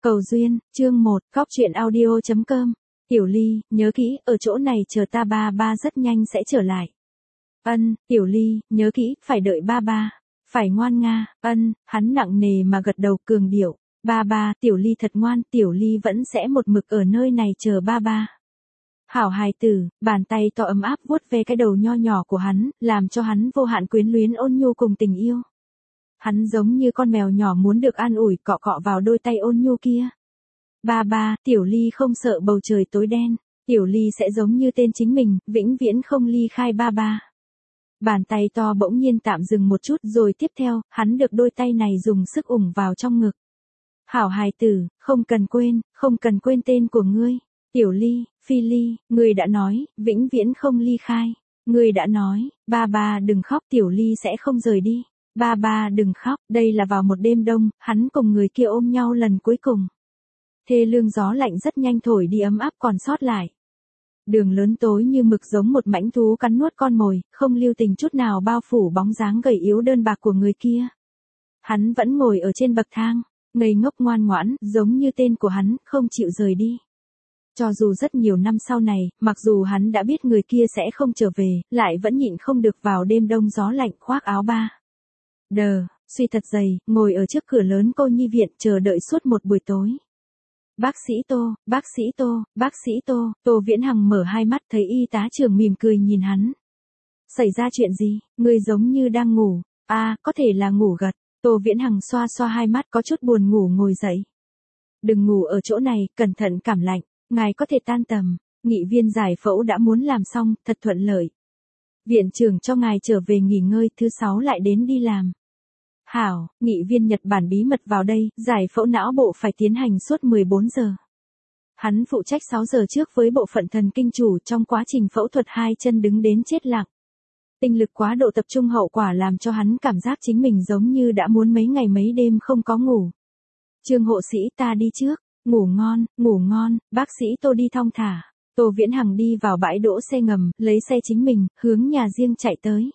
Cầu duyên, chương 1, Góc truyện audio.com. Tiểu Ly, nhớ kỹ, ở chỗ này chờ ta, ba ba rất nhanh sẽ trở lại. Ân, Tiểu Ly, nhớ kỹ, phải đợi ba ba. Phải ngoan nga, ân, hắn nặng nề mà gật đầu cường điệu. Ba ba, Tiểu Ly thật ngoan, Tiểu Ly vẫn sẽ một mực ở nơi này chờ ba ba. Hảo hài tử, bàn tay to ấm áp vuốt ve cái đầu nho nhỏ của hắn, làm cho hắn vô hạn quyến luyến ôn nhu cùng tình yêu. Hắn giống như con mèo nhỏ muốn được an ủi, cọ cọ vào đôi tay ôn nhu kia. Ba ba, Tiểu Ly không sợ bầu trời tối đen, Tiểu Ly sẽ giống như tên chính mình, vĩnh viễn không ly khai ba ba. Bàn tay to bỗng nhiên tạm dừng một chút rồi tiếp theo, hắn được đôi tay này dùng sức ủng vào trong ngực. Hảo hài tử, không cần quên tên của ngươi. Tiểu Ly, Phi Ly, ngươi đã nói, vĩnh viễn không ly khai. Ngươi đã nói, ba ba đừng khóc, Tiểu Ly sẽ không rời đi. Ba ba đừng khóc, đây là vào một đêm đông, hắn cùng người kia ôm nhau lần cuối cùng. Thê lương gió lạnh rất nhanh thổi đi ấm áp còn sót lại. Đường lớn tối như mực giống một mãnh thú cắn nuốt con mồi, không lưu tình chút nào bao phủ bóng dáng gầy yếu đơn bạc của người kia. Hắn vẫn ngồi ở trên bậc thang, ngây ngốc ngoan ngoãn, giống như tên của hắn, không chịu rời đi. Cho dù rất nhiều năm sau này, mặc dù hắn đã biết người kia sẽ không trở về, lại vẫn nhịn không được vào đêm đông gió lạnh khoác áo ba. Suy thật dày, ngồi ở trước cửa lớn cô nhi viện chờ đợi suốt một buổi tối. Bác sĩ Tô, Tô Viễn Hằng mở hai mắt thấy y tá trưởng mỉm cười nhìn hắn. Xảy ra chuyện gì, người giống như đang ngủ, có thể là ngủ gật, Tô Viễn Hằng xoa xoa hai mắt có chút buồn ngủ ngồi dậy. Đừng ngủ ở chỗ này, cẩn thận cảm lạnh, ngài có thể tan tầm, nghị viên giải phẫu đã muốn làm xong, thật thuận lợi. Viện trưởng cho ngài trở về nghỉ ngơi, thứ 6 lại đến đi làm. Hảo, nghị viên Nhật Bản bí mật vào đây, giải phẫu não bộ phải tiến hành suốt 14 giờ. Hắn phụ trách 6 giờ trước với bộ phận thần kinh chủ, trong quá trình phẫu thuật hai chân đứng đến chết lặng. Tinh lực quá độ tập trung hậu quả làm cho hắn cảm giác chính mình giống như đã muốn mấy ngày mấy đêm không có ngủ. Trương hộ sĩ, ta đi trước, ngủ ngon, bác sĩ Tô đi thong thả. Tô Viễn Hằng đi vào bãi đỗ xe ngầm, lấy xe chính mình, hướng nhà riêng chạy tới.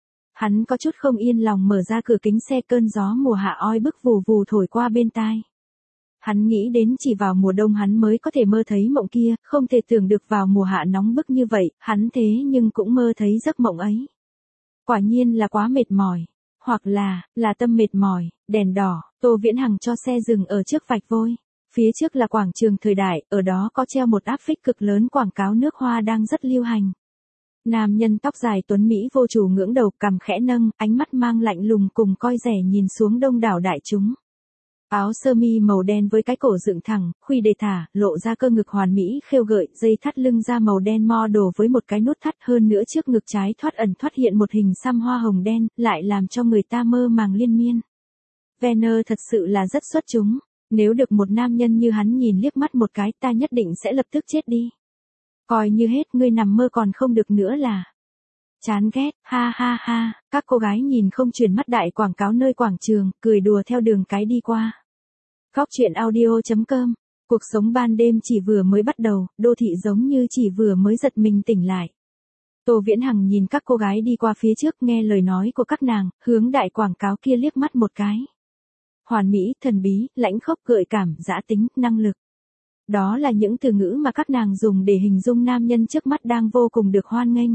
Hắn có chút không yên lòng mở ra cửa kính xe, cơn gió mùa hạ oi bức vù vù thổi qua bên tai. Hắn nghĩ đến chỉ vào mùa đông hắn mới có thể mơ thấy mộng kia, không thể tưởng được vào mùa hạ nóng bức như vậy, hắn thế nhưng cũng mơ thấy giấc mộng ấy. Quả nhiên là quá mệt mỏi, hoặc là tâm mệt mỏi, đèn đỏ, Tô Viễn Hằng cho xe dừng ở trước vạch vôi. Phía trước là quảng trường thời đại, ở đó có treo một áp phích cực lớn quảng cáo nước hoa đang rất lưu hành. Nam nhân tóc dài tuấn Mỹ vô chủ ngưỡng đầu, cằm khẽ nâng, ánh mắt mang lạnh lùng cùng coi rẻ nhìn xuống đông đảo đại chúng. Áo sơ mi màu đen với cái cổ dựng thẳng, khuy đề thả, lộ ra cơ ngực hoàn mỹ khêu gợi, dây thắt lưng da màu đen model với một cái nút thắt, hơn nữa trước ngực trái thoát ẩn thoát hiện một hình xăm hoa hồng đen, lại làm cho người ta mơ màng liên miên. Venner thật sự là rất xuất chúng, nếu được một nam nhân như hắn nhìn liếc mắt một cái, ta nhất định sẽ lập tức chết đi. Coi như hết, ngươi nằm mơ còn không được nữa là. Chán ghét, ha ha ha, các cô gái nhìn không chuyển mắt đại quảng cáo nơi quảng trường, cười đùa theo đường cái đi qua. Góc truyện audio.com, cuộc sống ban đêm chỉ vừa mới bắt đầu, đô thị giống như chỉ vừa mới giật mình tỉnh lại. Tô Viễn Hằng nhìn các cô gái đi qua phía trước, nghe lời nói của các nàng, hướng đại quảng cáo kia liếc mắt một cái. Hoàn mỹ, thần bí, lãnh khốc, gợi cảm, dã tính, năng lực. Đó là những từ ngữ mà các nàng dùng để hình dung nam nhân trước mắt đang vô cùng được hoan nghênh.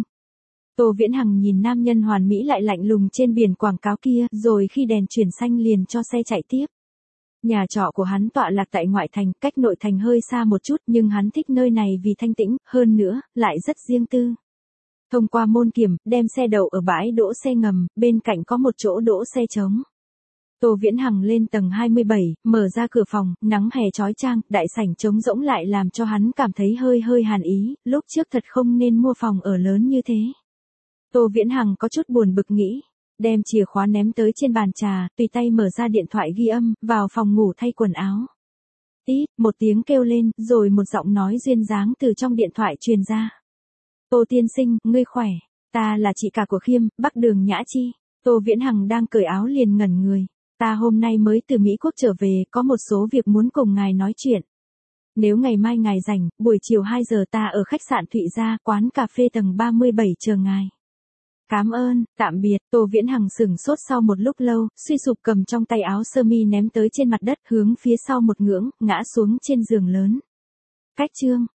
Tô Viễn Hằng nhìn nam nhân hoàn mỹ lại lạnh lùng trên biển quảng cáo kia, rồi khi đèn chuyển xanh liền cho xe chạy tiếp. Nhà trọ của hắn tọa lạc tại ngoại thành, cách nội thành hơi xa một chút, nhưng hắn thích nơi này vì thanh tĩnh, hơn nữa, lại rất riêng tư. Thông qua môn kiểm, đem xe đậu ở bãi đỗ xe ngầm, bên cạnh có một chỗ đỗ xe trống. Tô Viễn Hằng lên tầng 27, mở ra cửa phòng, nắng hè chói chang, đại sảnh trống rỗng lại làm cho hắn cảm thấy hơi hàn ý, lúc trước thật không nên mua phòng ở lớn như thế. Tô Viễn Hằng có chút buồn bực nghĩ, đem chìa khóa ném tới trên bàn trà, tùy tay mở ra điện thoại ghi âm, vào phòng ngủ thay quần áo. Tít, một tiếng kêu lên, rồi một giọng nói duyên dáng từ trong điện thoại truyền ra. Tô tiên sinh, ngươi khỏe, ta là chị cả của Khiêm, Bắc Đường Nhã Chi. Tô Viễn Hằng đang cởi áo liền ngẩn người. Ta hôm nay mới từ Mỹ Quốc trở về, có một số việc muốn cùng ngài nói chuyện. Nếu ngày mai ngài rảnh, buổi chiều 2 giờ ta ở khách sạn Thụy Gia, quán cà phê tầng 37 chờ ngài. Cảm ơn, tạm biệt, Tô Viễn Hằng sửng sốt sau một lúc lâu, suy sụp cầm trong tay áo sơ mi ném tới trên mặt đất hướng phía sau một ngưỡng, ngã xuống trên giường lớn. Cách chương.